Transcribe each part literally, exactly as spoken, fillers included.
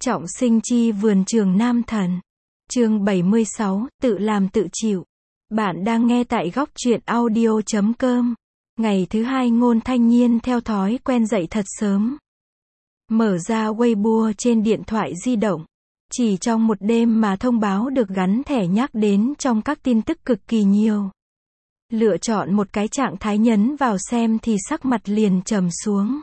Trọng sinh chi vườn trường nam thần. Chương bảy mươi sáu, tự làm tự chịu. Bạn đang nghe tại góc truyện audio chấm com. Ngày thứ hai Ngôn Thanh Nhiên theo thói quen dậy thật sớm. Mở ra Weibo trên điện thoại di động. Chỉ trong một đêm mà thông báo được gắn thẻ nhắc đến trong các tin tức cực kỳ nhiều. Lựa chọn một cái trạng thái nhấn vào xem thì sắc mặt liền trầm xuống.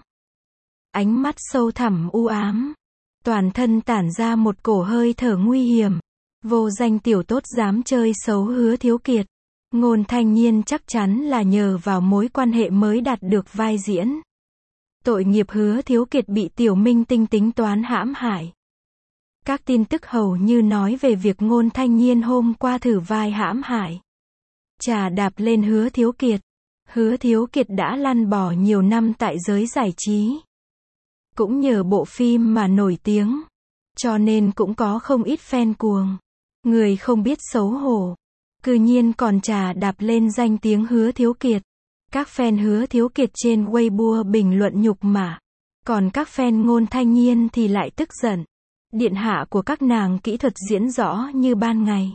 Ánh mắt sâu thẳm u ám. Toàn thân tản ra một cổ hơi thở nguy hiểm. Vô danh tiểu tốt dám chơi xấu Hứa Thiếu Kiệt. Ngôn Thanh Nhiên chắc chắn là nhờ vào mối quan hệ mới đạt được vai diễn. Tội nghiệp Hứa Thiếu Kiệt bị tiểu minh tinh tính toán hãm hại. Các tin tức hầu như nói về việc Ngôn Thanh Nhiên hôm qua thử vai hãm hại. Chà đạp lên Hứa Thiếu Kiệt. Hứa Thiếu Kiệt đã lăn bò nhiều năm tại giới giải trí. Cũng nhờ bộ phim mà nổi tiếng. Cho nên cũng có không ít fan cuồng. Người không biết xấu hổ. Cư nhiên còn chà đạp lên danh tiếng Hứa Thiếu Kiệt. Các fan Hứa Thiếu Kiệt trên Weibo bình luận nhục mạ. Còn các fan Ngôn Thanh Nhiên thì lại tức giận. Điện hạ của các nàng kỹ thuật diễn rõ như ban ngày.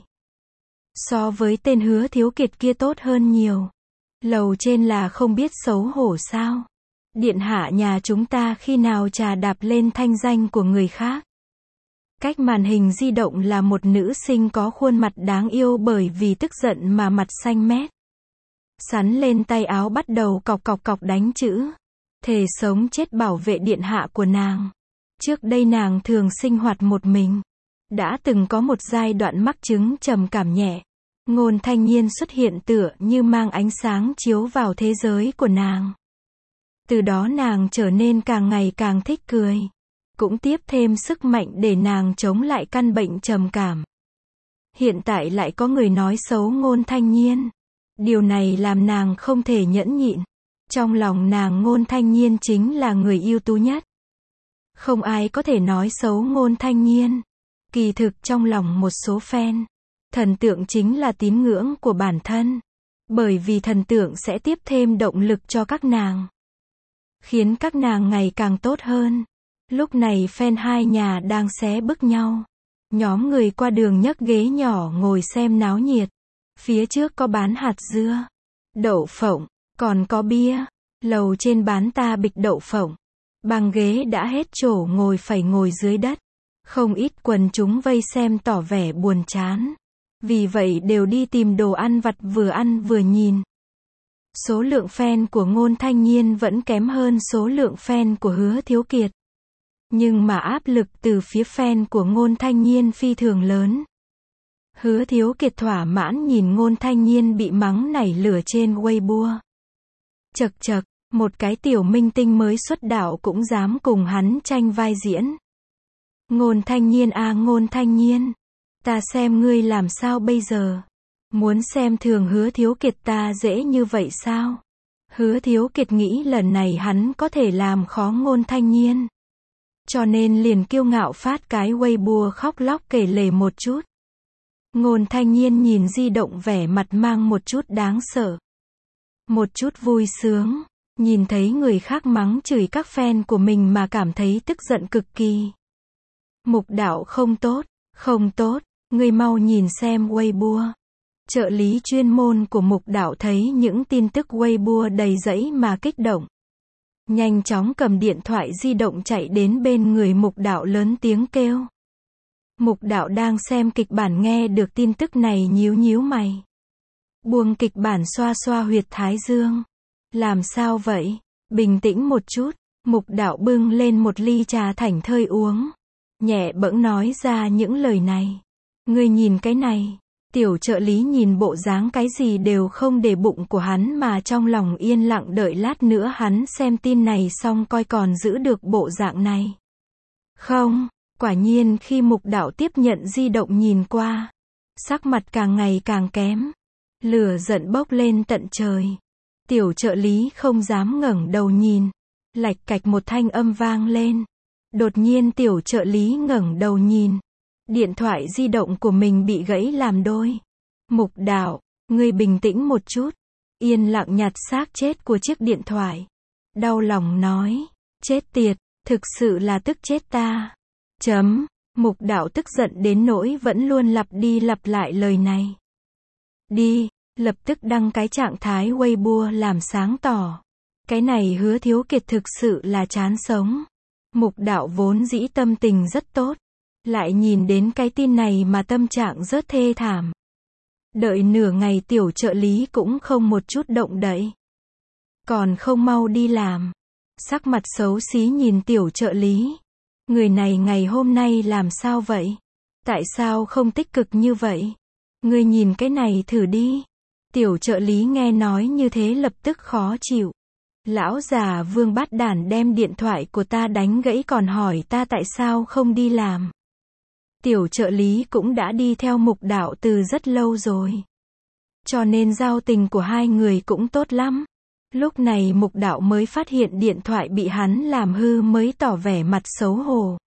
So với tên Hứa Thiếu Kiệt kia tốt hơn nhiều. Lầu trên là không biết xấu hổ sao? Điện hạ nhà chúng ta khi nào chà đạp lên thanh danh của người khác? Cách màn hình di động là một nữ sinh có khuôn mặt đáng yêu bởi vì tức giận mà mặt xanh mét. Sắn lên tay áo bắt đầu cọc cọc cọc đánh chữ. Thề sống chết bảo vệ điện hạ của nàng. Trước đây nàng thường sinh hoạt một mình. Đã từng có một giai đoạn mắc chứng trầm cảm nhẹ. Ngôn Thanh Nhiên xuất hiện tựa như mang ánh sáng chiếu vào thế giới của nàng. Từ đó nàng trở nên càng ngày càng thích cười. Cũng tiếp thêm sức mạnh để nàng chống lại căn bệnh trầm cảm. Hiện tại lại có người nói xấu Ngôn Thanh Nhiên. Điều này làm nàng không thể nhẫn nhịn. Trong lòng nàng Ngôn Thanh Nhiên chính là người ưu tú nhất. Không ai có thể nói xấu Ngôn Thanh Nhiên. Kỳ thực trong lòng một số fan, thần tượng chính là tín ngưỡng của bản thân. Bởi vì thần tượng sẽ tiếp thêm động lực cho các nàng. Khiến các nàng ngày càng tốt hơn. Lúc này fan hai nhà đang xé bức nhau. Nhóm người qua đường nhấc ghế nhỏ ngồi xem náo nhiệt. Phía trước có bán hạt dưa, đậu phộng, còn có bia. Lầu trên bán ta bịch đậu phộng. Bằng ghế đã hết chỗ ngồi phải ngồi dưới đất. Không ít quần chúng vây xem tỏ vẻ buồn chán. Vì vậy đều đi tìm đồ ăn vặt vừa ăn vừa nhìn. Số lượng fan của Ngôn Thanh Nhiên vẫn kém hơn số lượng fan của Hứa Thiếu Kiệt. Nhưng mà áp lực từ phía fan của Ngôn Thanh Nhiên phi thường lớn. Hứa Thiếu Kiệt thỏa mãn nhìn Ngôn Thanh Nhiên bị mắng nảy lửa trên Weibo. Chật chật, một cái tiểu minh tinh mới xuất đạo cũng dám cùng hắn tranh vai diễn. Ngôn Thanh Nhiên à Ngôn Thanh Nhiên, ta xem ngươi làm sao bây giờ? Muốn xem thường Hứa Thiếu Kiệt ta dễ như vậy sao? Hứa Thiếu Kiệt nghĩ lần này hắn có thể làm khó Ngôn Thanh Nhiên. Cho nên liền kiêu ngạo phát cái Weibo khóc lóc kể lể một chút. Ngôn Thanh Nhiên nhìn di động vẻ mặt mang một chút đáng sợ. Một chút vui sướng. Nhìn thấy người khác mắng chửi các fan của mình mà cảm thấy tức giận cực kỳ. Mục đạo không tốt, không tốt, ngươi mau nhìn xem Weibo. Trợ lý chuyên môn của mục đạo thấy những tin tức Weibo đầy dẫy mà kích động. Nhanh chóng cầm điện thoại di động chạy đến bên người mục đạo lớn tiếng kêu. Mục đạo đang xem kịch bản nghe được tin tức này nhíu nhíu mày. Buông kịch bản xoa xoa huyệt thái dương. Làm sao vậy? Bình tĩnh một chút. Mục đạo bưng lên một ly trà thảnh thơi uống. Nhẹ bẫng nói ra những lời này. Ngươi nhìn cái này. Tiểu trợ lý nhìn bộ dáng cái gì đều không để bụng của hắn mà trong lòng yên lặng đợi lát nữa hắn xem tin này xong coi còn giữ được bộ dạng này. Không, quả nhiên khi mục đạo tiếp nhận di động nhìn qua. Sắc mặt càng ngày càng kém. Lửa giận bốc lên tận trời. Tiểu trợ lý không dám ngẩng đầu nhìn. Lạch cạch một thanh âm vang lên. Đột nhiên tiểu trợ lý ngẩng đầu nhìn. Điện thoại di động của mình bị gãy làm đôi. Mục đạo, ngươi bình tĩnh một chút. Yên lặng nhặt xác chết của chiếc điện thoại. Đau lòng nói. Chết tiệt, thực sự là tức chết ta. Chấm. Mục Đạo tức giận đến nỗi vẫn luôn lặp đi lặp lại lời này. Đi, lập tức đăng cái trạng thái Weibo làm sáng tỏ. Cái này Hứa Thiếu Kiệt thực sự là chán sống. Mục Đạo vốn dĩ tâm tình rất tốt. Lại nhìn đến cái tin này mà tâm trạng rất thê thảm. Đợi nửa ngày tiểu trợ lý cũng không một chút động đậy. Còn không mau đi làm. Sắc mặt xấu xí nhìn tiểu trợ lý. Người này ngày hôm nay làm sao vậy? Tại sao không tích cực như vậy? Ngươi nhìn cái này thử đi. Tiểu trợ lý nghe nói như thế lập tức khó chịu. Lão già Vương Bát Đản đem điện thoại của ta đánh gãy còn hỏi ta tại sao không đi làm. Tiểu trợ lý cũng đã đi theo Mục Đạo từ rất lâu rồi. Cho nên giao tình của hai người cũng tốt lắm. Lúc này Mục Đạo mới phát hiện điện thoại bị hắn làm hư mới tỏ vẻ mặt xấu hổ.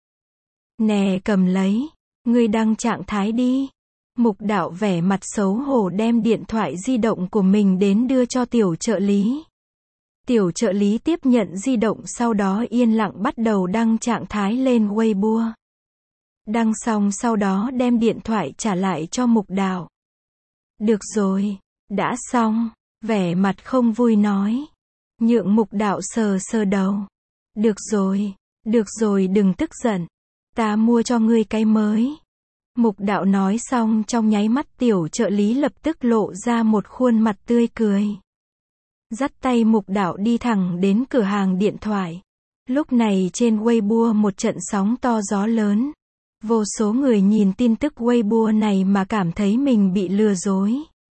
Nè cầm lấy, ngươi đăng trạng thái đi. Mục Đạo vẻ mặt xấu hổ đem điện thoại di động của mình đến đưa cho tiểu trợ lý. Tiểu trợ lý tiếp nhận di động sau đó yên lặng bắt đầu đăng trạng thái lên Weibo. Đăng xong sau đó đem điện thoại trả lại cho Mục Đạo. Được rồi, đã xong, vẻ mặt không vui nói. Nhượng Mục Đạo sờ sờ đầu. Được rồi, được rồi đừng tức giận. Ta mua cho ngươi cái mới. Mục Đạo nói xong trong nháy mắt tiểu trợ lý lập tức lộ ra một khuôn mặt tươi cười. Dắt tay Mục Đạo đi thẳng đến cửa hàng điện thoại. Lúc này trên Weibo một trận sóng to gió lớn. Vô số người nhìn tin tức Weibo này mà cảm thấy mình bị lừa dối.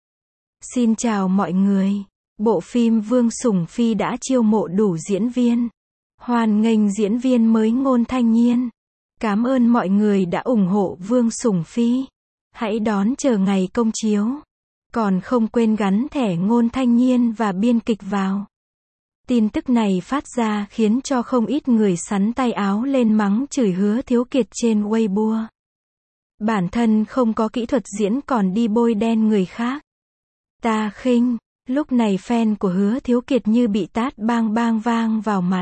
Xin chào mọi người. Bộ phim Vương Sủng Phi đã chiêu mộ đủ diễn viên. Hoan nghênh diễn viên mới Ngôn Thanh Nhiên. Cảm ơn mọi người đã ủng hộ Vương Sủng Phi. Hãy đón chờ ngày công chiếu. Còn không quên gắn thẻ Ngôn Thanh Nhiên và biên kịch vào. Tin tức này phát ra khiến cho không ít người sắn tay áo lên mắng chửi Hứa Thiếu Kiệt trên Weibo. Bản thân không có kỹ thuật diễn còn đi bôi đen người khác. Ta khinh. Lúc này fan của Hứa Thiếu Kiệt như bị tát bang bang vang vào mặt.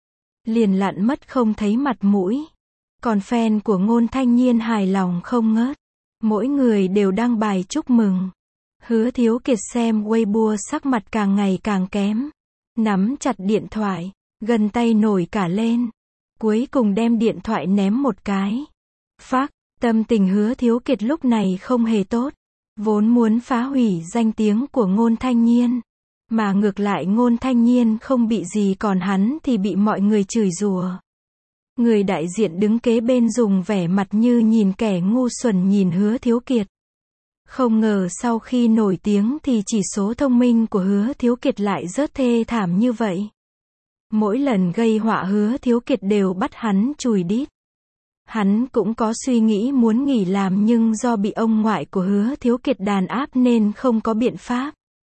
Liền lặn mất không thấy mặt mũi. Còn fan của Ngôn Thanh Nhiên hài lòng không ngớt. Mỗi người đều đăng bài chúc mừng. Hứa Thiếu Kiệt xem Weibo sắc mặt càng ngày càng kém. Nắm chặt điện thoại, gần tay nổi cả lên. Cuối cùng đem điện thoại ném một cái. Phác, tâm tình Hứa Thiếu Kiệt lúc này không hề tốt. Vốn muốn phá hủy danh tiếng của Ngôn Thanh Nhiên. Mà ngược lại Ngôn Thanh Nhiên không bị gì còn hắn thì bị mọi người chửi rủa. Người đại diện đứng kế bên dùng vẻ mặt như nhìn kẻ ngu xuẩn nhìn Hứa Thiếu Kiệt. Không ngờ sau khi nổi tiếng thì chỉ số thông minh của Hứa Thiếu Kiệt lại rớt thê thảm như vậy. Mỗi lần gây họa Hứa Thiếu Kiệt đều bắt hắn chùi đít. Hắn cũng có suy nghĩ muốn nghỉ làm nhưng do bị ông ngoại của Hứa Thiếu Kiệt đàn áp nên không có biện pháp.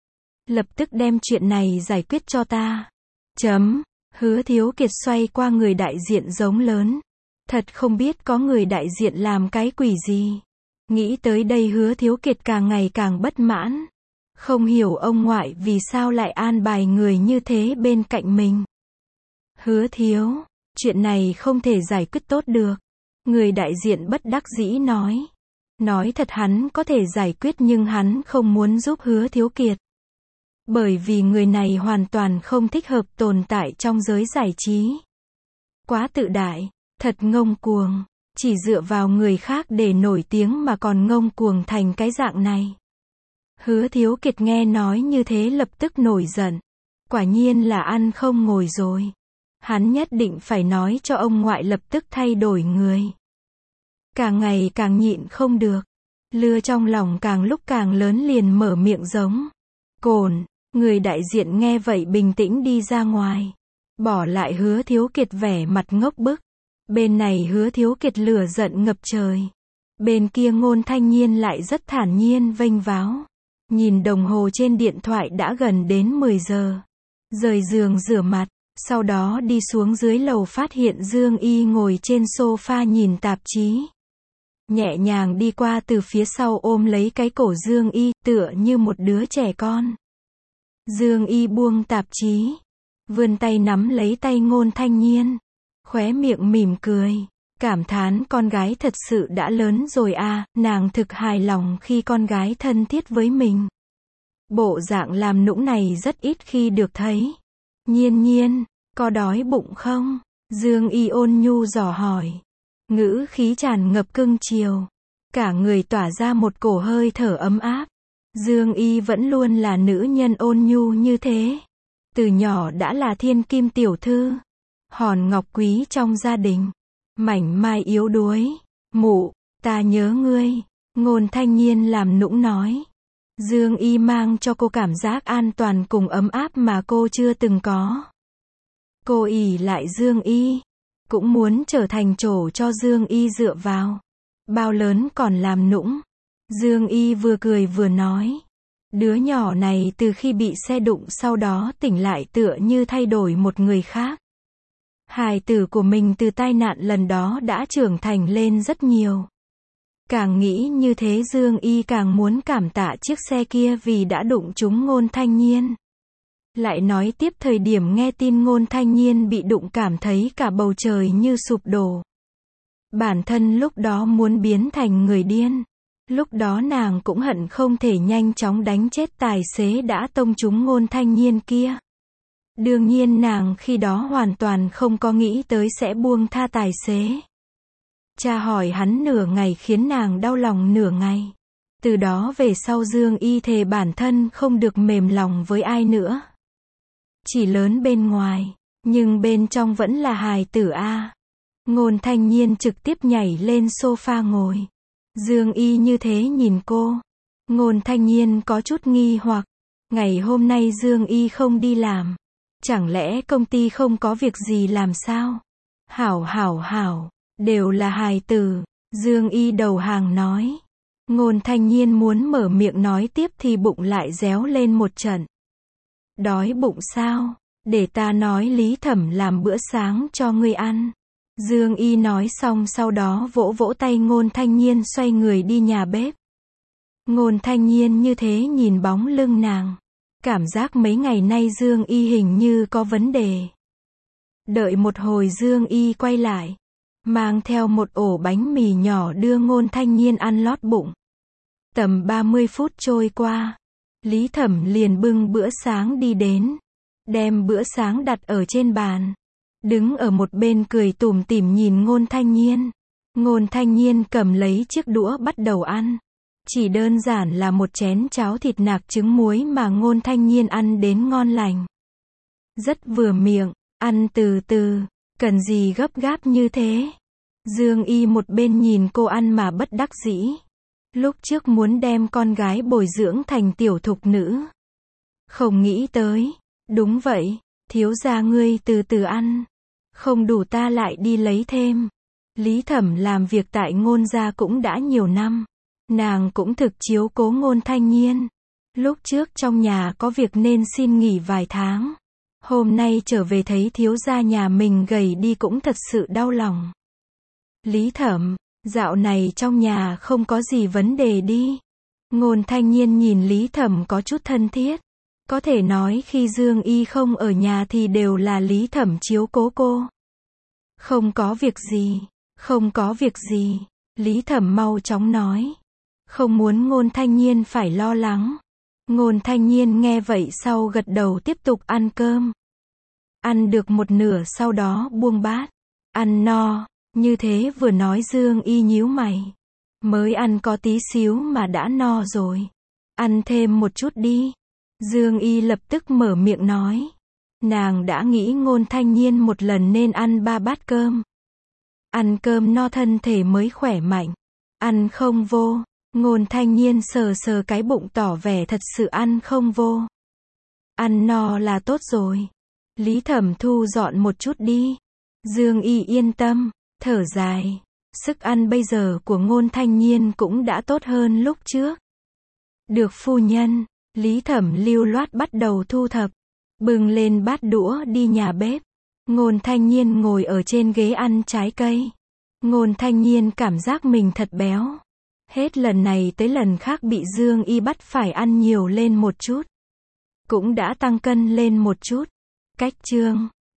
Lập tức đem chuyện này giải quyết cho ta. Chấm. Hứa Thiếu Kiệt xoay qua người đại diện giống lớn. Thật không biết có người đại diện làm cái quỷ gì. Nghĩ tới đây Hứa Thiếu Kiệt càng ngày càng bất mãn. Không hiểu ông ngoại vì sao lại an bài người như thế bên cạnh mình. Hứa Thiếu, chuyện này không thể giải quyết tốt được. Người đại diện bất đắc dĩ nói. Nói thật hắn có thể giải quyết nhưng hắn không muốn giúp Hứa Thiếu Kiệt. Bởi vì người này hoàn toàn không thích hợp tồn tại trong giới giải trí. Quá tự đại, thật ngông cuồng. Chỉ dựa vào người khác để nổi tiếng mà còn ngông cuồng thành cái dạng này. Hứa Thiếu Kiệt nghe nói như thế lập tức nổi giận. Quả nhiên là ăn không ngồi rồi. Hắn nhất định phải nói cho ông ngoại lập tức thay đổi người. Càng ngày càng nhịn không được. Lửa trong lòng càng lúc càng lớn liền mở miệng giống. Cồn, người đại diện nghe vậy bình tĩnh đi ra ngoài. Bỏ lại Hứa Thiếu Kiệt vẻ mặt ngốc bức. Bên này Hứa Thiếu Kiệt lửa giận ngập trời. Bên kia Ngôn Thanh Nhiên lại rất thản nhiên vênh váo. Nhìn đồng hồ trên điện thoại đã gần đến mười giờ. Rời giường rửa mặt. Sau đó đi xuống dưới lầu phát hiện Dương Y ngồi trên sofa nhìn tạp chí. Nhẹ nhàng đi qua từ phía sau ôm lấy cái cổ Dương Y, tựa như một đứa trẻ con. Dương Y buông tạp chí. Vươn tay nắm lấy tay Ngôn Thanh Nhiên. Khóe miệng mỉm cười. Cảm thán con gái thật sự đã lớn rồi à, nàng thực hài lòng khi con gái thân thiết với mình. Bộ dạng làm nũng này rất ít khi được thấy. Nhiên nhiên, có đói bụng không? Dương Y ôn nhu dò hỏi. Ngữ khí tràn ngập cưng chiều. Cả người tỏa ra một cổ hơi thở ấm áp. Dương Y vẫn luôn là nữ nhân ôn nhu như thế. Từ nhỏ đã là thiên kim tiểu thư. Hòn ngọc quý trong gia đình. Mảnh mai yếu đuối. Mụ, ta nhớ ngươi. Ngôn Thanh Nhiên làm nũng nói. Dương Y mang cho cô cảm giác an toàn cùng ấm áp mà cô chưa từng có. Cô ỷ lại Dương Y. Cũng muốn trở thành chỗ cho Dương Y dựa vào. Bao lớn còn làm nũng. Dương Y vừa cười vừa nói. Đứa nhỏ này từ khi bị xe đụng sau đó tỉnh lại tựa như thay đổi một người khác. Hài tử của mình từ tai nạn lần đó đã trưởng thành lên rất nhiều. Càng nghĩ như thế Dương Y càng muốn cảm tạ chiếc xe kia vì đã đụng trúng Ngôn Thanh Nhiên. Lại nói tiếp thời điểm nghe tin Ngôn Thanh Nhiên bị đụng cảm thấy cả bầu trời như sụp đổ. Bản thân lúc đó muốn biến thành người điên. Lúc đó nàng cũng hận không thể nhanh chóng đánh chết tài xế đã tông trúng Ngôn Thanh Nhiên kia. Đương nhiên nàng khi đó hoàn toàn không có nghĩ tới sẽ buông tha tài xế. Cha hỏi hắn nửa ngày khiến nàng đau lòng nửa ngày. Từ đó về sau Dương Y thề bản thân không được mềm lòng với ai nữa. Chỉ lớn bên ngoài, nhưng bên trong vẫn là hài tử a. Ngôn Thanh Nhiên trực tiếp nhảy lên sofa ngồi. Dương Y như thế nhìn cô. Ngôn Thanh Nhiên có chút nghi hoặc. Ngày hôm nay Dương Y không đi làm. Chẳng lẽ công ty không có việc gì làm sao? Hảo hảo hảo, đều là hài tử. Dương Y đầu hàng nói. Ngôn Thanh Nhiên muốn mở miệng nói tiếp thì bụng lại réo lên một trận. Đói bụng sao? Để ta nói Lý Thẩm làm bữa sáng cho ngươi ăn. Dương Y nói xong sau đó vỗ vỗ tay Ngôn Thanh Nhiên xoay người đi nhà bếp. Ngôn Thanh Nhiên như thế nhìn bóng lưng nàng. Cảm giác mấy ngày nay Dương Y hình như có vấn đề. Đợi một hồi Dương Y quay lại. Mang theo một ổ bánh mì nhỏ đưa Ngôn Thanh Nhiên ăn lót bụng. Tầm ba mươi phút trôi qua. Lý Thẩm liền bưng bữa sáng đi đến. Đem bữa sáng đặt ở trên bàn. Đứng ở một bên cười tủm tỉm nhìn Ngôn Thanh Nhiên. Ngôn Thanh Nhiên cầm lấy chiếc đũa bắt đầu ăn. Chỉ đơn giản là một chén cháo thịt nạc trứng muối mà Ngôn Thanh Nhiên ăn đến ngon lành. Rất vừa miệng, ăn từ từ, cần gì gấp gáp như thế. Dương Y một bên nhìn cô ăn mà bất đắc dĩ. Lúc trước muốn đem con gái bồi dưỡng thành tiểu thục nữ. Không nghĩ tới. Đúng vậy, thiếu gia ngươi từ từ ăn. Không đủ ta lại đi lấy thêm. Lý Thẩm làm việc tại Ngôn gia cũng đã nhiều năm. Nàng cũng thực chiếu cố Ngôn Thanh Nhiên. Lúc trước trong nhà có việc nên xin nghỉ vài tháng. Hôm nay trở về thấy thiếu gia nhà mình gầy đi cũng thật sự đau lòng. Lý Thẩm, dạo này trong nhà không có gì vấn đề đi. Ngôn Thanh Nhiên nhìn Lý Thẩm có chút thân thiết. Có thể nói khi Dương Y không ở nhà thì đều là Lý Thẩm chiếu cố cô. Không có việc gì, không có việc gì. Lý Thẩm mau chóng nói. Không muốn Ngôn Thanh Nhiên phải lo lắng. Ngôn Thanh Nhiên nghe vậy sau gật đầu tiếp tục ăn cơm. Ăn được một nửa sau đó buông bát. Ăn no, như thế vừa nói Dương Y nhíu mày. Mới ăn có tí xíu mà đã no rồi. Ăn thêm một chút đi. Dương Y lập tức mở miệng nói. Nàng đã nghĩ Ngôn Thanh Nhiên một lần nên ăn ba bát cơm. Ăn cơm no thân thể mới khỏe mạnh. Ăn không vô. Ngôn Thanh Nhiên sờ sờ cái bụng tỏ vẻ thật sự ăn không vô. Ăn no là tốt rồi. Lý Thẩm thu dọn một chút đi. Dương Y yên tâm, thở dài. Sức ăn bây giờ của Ngôn Thanh Nhiên cũng đã tốt hơn lúc trước. Được phu nhân. Lý Thẩm lưu loát bắt đầu thu thập. Bưng lên bát đũa đi nhà bếp. Ngôn Thanh Nhiên ngồi ở trên ghế ăn trái cây. Ngôn Thanh Nhiên cảm giác mình thật béo. Hết lần này tới lần khác bị Dương Y bắt phải ăn nhiều lên một chút. Cũng đã tăng cân lên một chút. Cách chương